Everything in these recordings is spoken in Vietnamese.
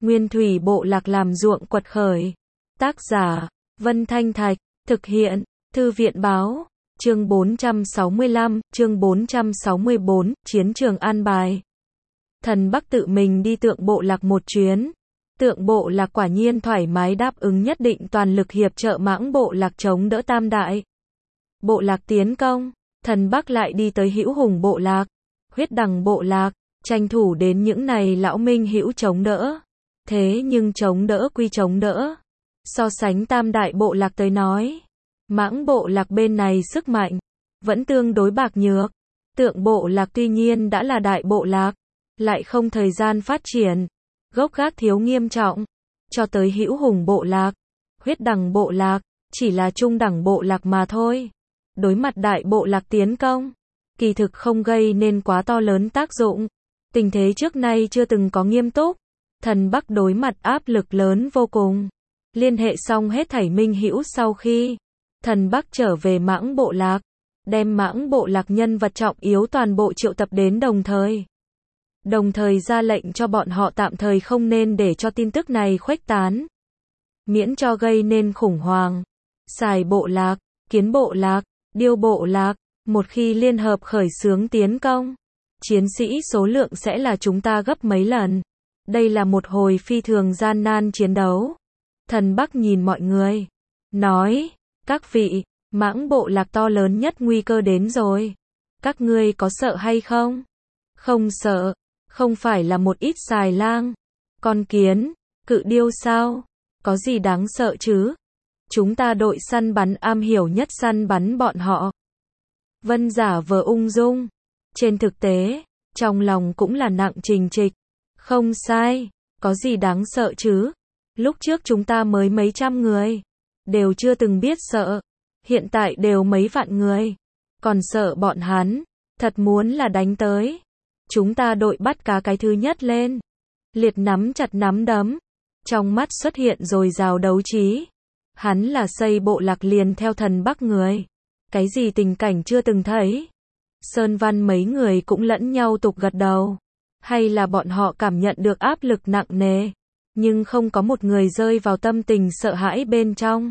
Nguyên thủy bộ lạc làm ruộng quật khởi. Tác giả, Vân Thanh Thạch, thực hiện, Thư viện Báo, chương 465, chương 464, chiến trường an bài. Thần Bắc tự mình đi Tượng bộ lạc một chuyến. Tượng bộ lạc quả nhiên thoải mái đáp ứng nhất định toàn lực hiệp trợ Mãng bộ lạc chống đỡ Tam đại bộ lạc tiến công. Thần Bắc lại đi tới Hữu Hùng bộ lạc, Huyết Đằng bộ lạc, tranh thủ đến những này lão minh hữu chống đỡ. Thế nhưng chống đỡ quy chống đỡ. So sánh Tam đại bộ lạc tới nói, Mãng bộ lạc bên này sức mạnh vẫn tương đối bạc nhược. Tượng bộ lạc tuy nhiên đã là đại bộ lạc, lại không thời gian phát triển, gốc gác thiếu nghiêm trọng. Cho tới Hữu Hùng bộ lạc, Huyết Đằng bộ lạc, chỉ là trung đẳng bộ lạc mà thôi. Đối mặt đại bộ lạc tiến công, kỳ thực không gây nên quá to lớn tác dụng. Tình thế trước nay chưa từng có nghiêm túc. Thần Bắc đối mặt áp lực lớn vô cùng. Liên hệ xong hết thảy minh hữu sau khi Thần Bắc trở về Mãng bộ lạc, đem Mãng bộ lạc nhân vật trọng yếu toàn bộ triệu tập đến đồng thời ra lệnh cho bọn họ tạm thời không nên để cho tin tức này khuếch tán, miễn cho gây nên khủng hoảng. Sài bộ lạc, Kiến bộ lạc, Điêu bộ lạc, một khi liên hợp khởi xướng tiến công, chiến sĩ số lượng sẽ là chúng ta gấp mấy lần. Đây là một hồi phi thường gian nan chiến đấu. Thần Bắc nhìn mọi người, nói, các vị, Mãng bộ lạc to lớn nhất nguy cơ đến rồi. Các ngươi có sợ hay không? Không sợ, không phải là một ít xài lang, con kiến, cự điêu sao? Có gì đáng sợ chứ? Chúng ta đội săn bắn am hiểu nhất săn bắn bọn họ. Vân giả vờ ung dung. Trên thực tế, trong lòng cũng là nặng trình trịch. Không sai, có gì đáng sợ chứ? Lúc trước chúng ta mới mấy trăm người, đều chưa từng biết sợ. Hiện tại đều mấy vạn người, còn sợ bọn hắn, thật muốn là đánh tới. Chúng ta đội bắt cá cái thứ nhất lên, liệt nắm chặt nắm đấm, trong mắt xuất hiện dồi dào đấu trí. Hắn là xây bộ lạc liền theo Thần Bắc người. Cái gì tình cảnh chưa từng thấy? Sơn Văn mấy người cũng lẫn nhau tục gật đầu. Hay là bọn họ cảm nhận được áp lực nặng nề, nhưng không có một người rơi vào tâm tình sợ hãi bên trong.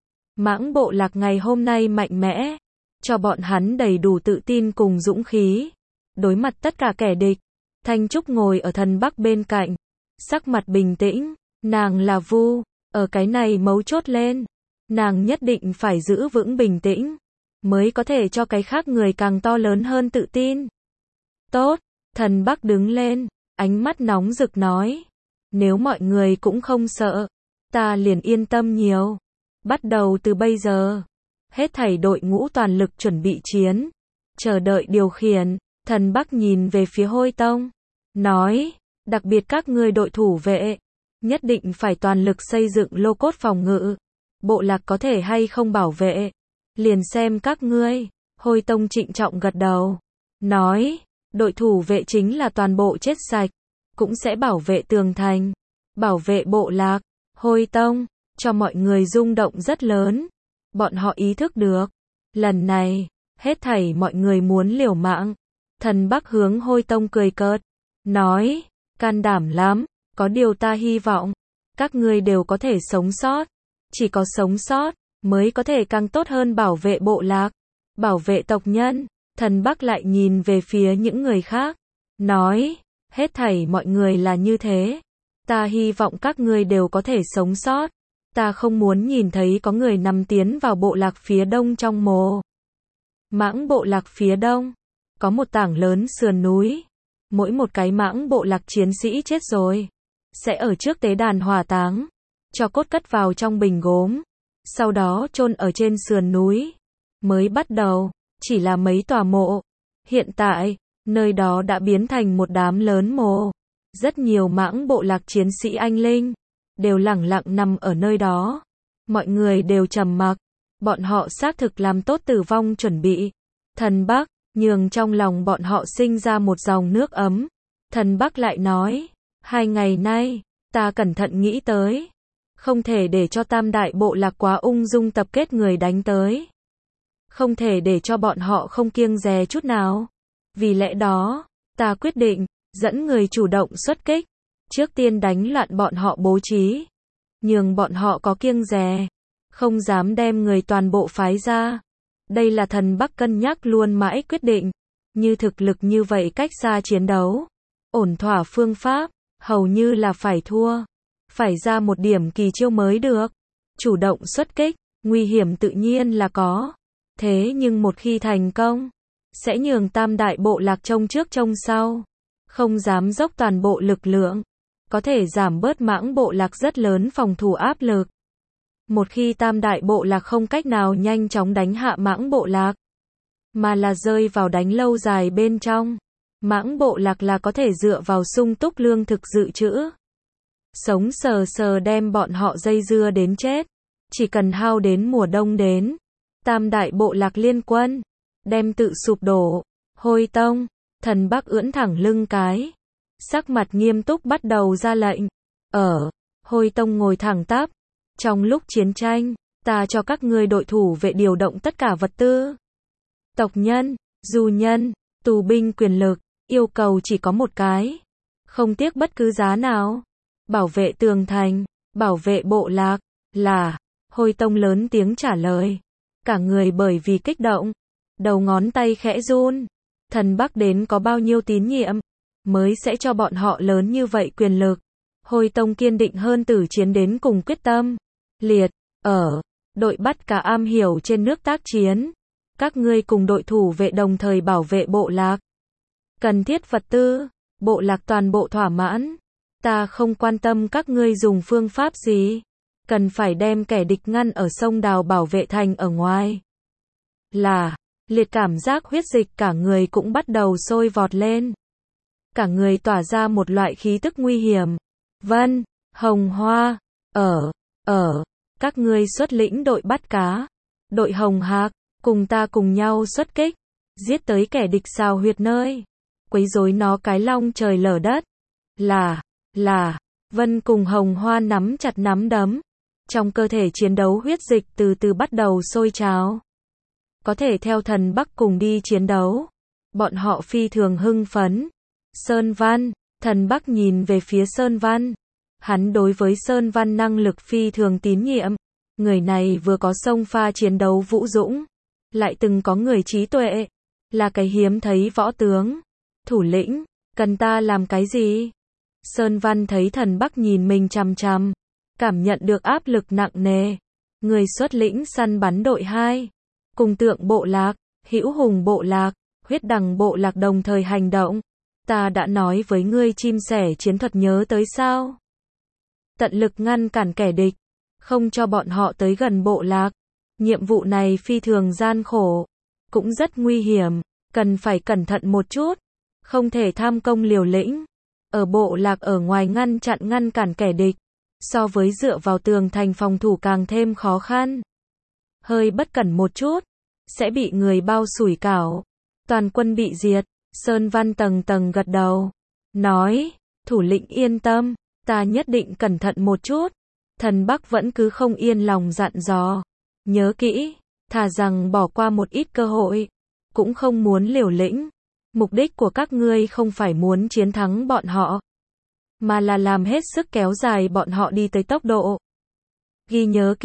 Mãng bộ lạc ngày hôm nay mạnh mẽ, cho bọn hắn đầy đủ tự tin cùng dũng khí. Đối mặt tất cả kẻ địch, Thanh Trúc ngồi ở Thần Bắc bên cạnh, sắc mặt bình tĩnh. Nàng là Vu, ở cái này mấu chốt lên, nàng nhất định phải giữ vững bình tĩnh, mới có thể cho cái khác người càng to lớn hơn tự tin. Tốt, Thần Bắc đứng lên, ánh mắt nóng rực nói, nếu mọi người cũng không sợ, ta liền yên tâm nhiều. Bắt đầu từ bây giờ, hết thảy đội ngũ toàn lực chuẩn bị chiến, chờ đợi điều khiển. Thần Bắc nhìn về phía Hôi Tông, nói, đặc biệt các ngươi đội thủ vệ, nhất định phải toàn lực xây dựng lô cốt phòng ngự. Bộ lạc có thể hay không bảo vệ, liền xem các ngươi. Hôi Tông trịnh trọng gật đầu, nói, đội thủ vệ chính là toàn bộ chết sạch, cũng sẽ bảo vệ tường thành, bảo vệ bộ lạc. Hôi Tông cho mọi người rung động rất lớn. Bọn họ ý thức được, lần này, hết thảy mọi người muốn liều mạng. Thần Bắc hướng Hôi Tông cười cợt, nói, can đảm lắm, có điều ta hy vọng, các ngươi đều có thể sống sót. Chỉ có sống sót, mới có thể càng tốt hơn bảo vệ bộ lạc, bảo vệ tộc nhân. Thần Bắc lại nhìn về phía những người khác, nói, hết thảy mọi người là như thế. Ta hy vọng các ngươi đều có thể sống sót. Ta không muốn nhìn thấy có người nằm tiến vào bộ lạc phía đông trong mồ. Mãng bộ lạc phía đông, có một tảng lớn sườn núi. Mỗi một cái Mãng bộ lạc chiến sĩ chết rồi, sẽ ở trước tế đàn hỏa táng, cho cốt cất vào trong bình gốm, sau đó chôn ở trên sườn núi. Mới bắt đầu, chỉ là mấy tòa mộ. Hiện tại, nơi đó đã biến thành một đám lớn mộ. Rất nhiều Mãng bộ lạc chiến sĩ anh linh, đều lẳng lặng nằm ở nơi đó. Mọi người đều trầm mặc, bọn họ xác thực làm tốt tử vong chuẩn bị. Thần Bắc nhường trong lòng bọn họ sinh ra một dòng nước ấm. Thần Bắc lại nói, 2 ngày nay, ta cẩn thận nghĩ tới, không thể để cho Tam đại bộ lạc quá ung dung tập kết người đánh tới. Không thể để cho bọn họ không kiêng dè chút nào. Vì lẽ đó, ta quyết định, dẫn người chủ động xuất kích. Trước tiên đánh loạn bọn họ bố trí, nhường bọn họ có kiêng dè, không dám đem người toàn bộ phái ra. Đây là thần Bắc cân nhắc luôn mãi quyết định, như thực lực như vậy cách xa chiến đấu, ổn thỏa phương pháp, hầu như là phải thua. Phải ra một điểm kỳ chiêu mới được. Chủ động xuất kích, nguy hiểm tự nhiên là có. Thế nhưng một khi thành công, sẽ nhường tam đại bộ lạc trông trước trông sau. Không dám dốc toàn bộ lực lượng. Có thể giảm bớt mãng bộ lạc rất lớn phòng thủ áp lực. Một khi tam đại bộ lạc không cách nào nhanh chóng đánh hạ mãng bộ lạc, mà là rơi vào đánh lâu dài bên trong, mãng bộ lạc là có thể dựa vào sung túc lương thực dự trữ. Sống sờ sờ đem bọn họ dây dưa đến chết. Chỉ cần hao đến mùa đông đến, tam đại bộ lạc liên quân, đem tự sụp đổ. Hôi Tông, thần Bắc ưỡn thẳng lưng cái. Sắc mặt nghiêm túc bắt đầu ra lệnh. Hôi Tông ngồi thẳng tắp. Trong lúc chiến tranh, ta cho các ngươi đội thủ vệ điều động tất cả vật tư. Tộc nhân, du nhân, tù binh quyền lực, yêu cầu chỉ có một cái. Không tiếc bất cứ giá nào. Bảo vệ tường thành, bảo vệ bộ lạc, là. Hôi Tông lớn tiếng trả lời. Cả người bởi vì kích động, đầu ngón tay khẽ run. Thần Bắc đến có bao nhiêu tín nhiệm, mới sẽ cho bọn họ lớn như vậy quyền lực. Hôi Tông kiên định hơn tử chiến đến cùng quyết tâm. Liệt, đội bắt cả am hiểu trên nước tác chiến. Các ngươi cùng đội thủ vệ đồng thời bảo vệ bộ lạc. Cần thiết vật tư, bộ lạc toàn bộ thỏa mãn. Ta không quan tâm các ngươi dùng phương pháp gì. Cần phải đem kẻ địch ngăn ở sông đào bảo vệ thành ở ngoài. Là, liệt cảm giác huyết dịch cả người cũng bắt đầu sôi vọt lên. Cả người tỏa ra một loại khí tức nguy hiểm. Vân, Hồng Hoa, các ngươi xuất lĩnh đội bắt cá. Đội Hồng Hạc, cùng ta cùng nhau xuất kích. Giết tới kẻ địch xào huyệt nơi. Quấy rối nó cái long trời lở đất. Là, Vân cùng Hồng Hoa nắm chặt nắm đấm. Trong cơ thể chiến đấu huyết dịch từ từ bắt đầu sôi trào. Có thể theo thần Bắc cùng đi chiến đấu. Bọn họ phi thường hưng phấn. Sơn Văn, thần Bắc nhìn về phía Sơn Văn. Hắn đối với Sơn Văn năng lực phi thường tín nhiệm. Người này vừa có xông pha chiến đấu vũ dũng, lại từng có người trí tuệ. Là cái hiếm thấy võ tướng. Thủ lĩnh, cần ta làm cái gì? Sơn Văn thấy thần Bắc nhìn mình chằm chằm. Cảm nhận được áp lực nặng nề. Người xuất lĩnh săn bắn đội 2. Cùng tượng bộ lạc, hữu hùng bộ lạc, huyết đằng bộ lạc đồng thời hành động. Ta đã nói với ngươi chim sẻ chiến thuật nhớ tới sao? Tận lực ngăn cản kẻ địch. Không cho bọn họ tới gần bộ lạc. Nhiệm vụ này phi thường gian khổ. Cũng rất nguy hiểm. Cần phải cẩn thận một chút. Không thể tham công liều lĩnh. Ở bộ lạc ở ngoài ngăn cản kẻ địch. So với dựa vào tường thành phòng thủ càng thêm khó khăn. Hơi bất cẩn một chút, sẽ bị người bao sủi cảo. Toàn quân bị diệt. Sơn Văn tầng tầng gật đầu. Nói, thủ lĩnh yên tâm, ta nhất định cẩn thận một chút. Thần Bắc vẫn cứ không yên lòng dặn dò. Nhớ kỹ, thà rằng bỏ qua một ít cơ hội. Cũng không muốn liều lĩnh. Mục đích của các ngươi không phải muốn chiến thắng bọn họ, mà là làm hết sức kéo dài bọn họ đi tới tốc độ. Ghi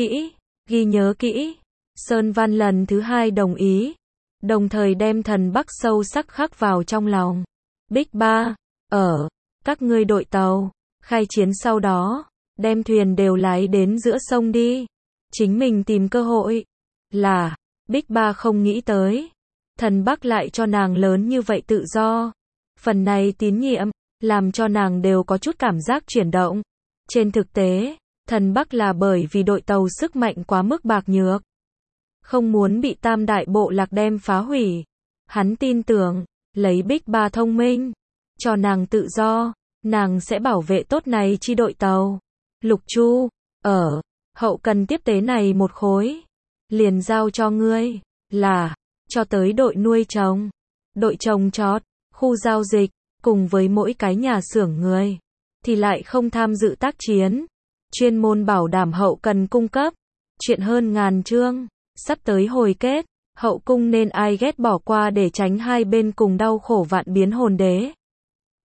nhớ kỹ. Sơn Văn lần thứ 2 đồng ý. Đồng thời đem thần Bắc sâu sắc khắc vào trong lòng. Bích Ba, các ngươi đội tàu, khai chiến sau đó, đem thuyền đều lái đến giữa sông đi. Chính mình tìm cơ hội. Là, Bích Ba không nghĩ tới. Thần Bắc lại cho nàng lớn như vậy tự do. Phần này tín nhiệm, làm cho nàng đều có chút cảm giác chuyển động. Trên thực tế, thần Bắc là bởi vì đội tàu sức mạnh quá mức bạc nhược. Không muốn bị tam đại bộ lạc đem phá hủy. Hắn tin tưởng, lấy Bích Ba thông minh, cho nàng tự do, nàng sẽ bảo vệ tốt này chi đội tàu. Lục Chu, hậu cần tiếp tế này một khối. Liền giao cho ngươi, là, cho tới đội nuôi trồng, đội trồng trọt, khu giao dịch, cùng với mỗi cái nhà xưởng người, thì lại không tham dự tác chiến. Chuyên môn bảo đảm hậu cần cung cấp. Chuyện hơn ngàn chương, sắp tới hồi kết, hậu cung nên ai ghét bỏ qua để tránh hai bên cùng đau khổ vạn biến hồn đế.